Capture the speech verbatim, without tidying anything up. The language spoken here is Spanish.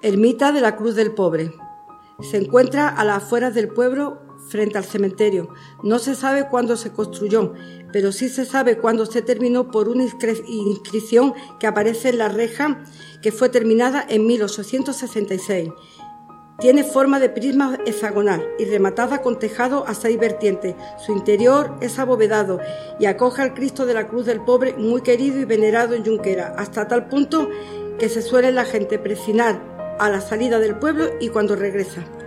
Ermita de la Cruz del Pobre. Se encuentra a las afueras del pueblo, frente al cementerio. No se sabe cuándo se construyó, pero sí se sabe cuándo se terminó por una inscripción que aparece en la reja, que fue terminada en mil ochocientos sesenta y seis. Tiene forma de prisma hexagonal y rematada con tejado a seis vertientes. Su interior es abovedado y acoge al Cristo de la Cruz del Pobre, muy querido y venerado en Junquera, hasta tal punto que se suele la gente presinar a la salida del pueblo y cuando regresa.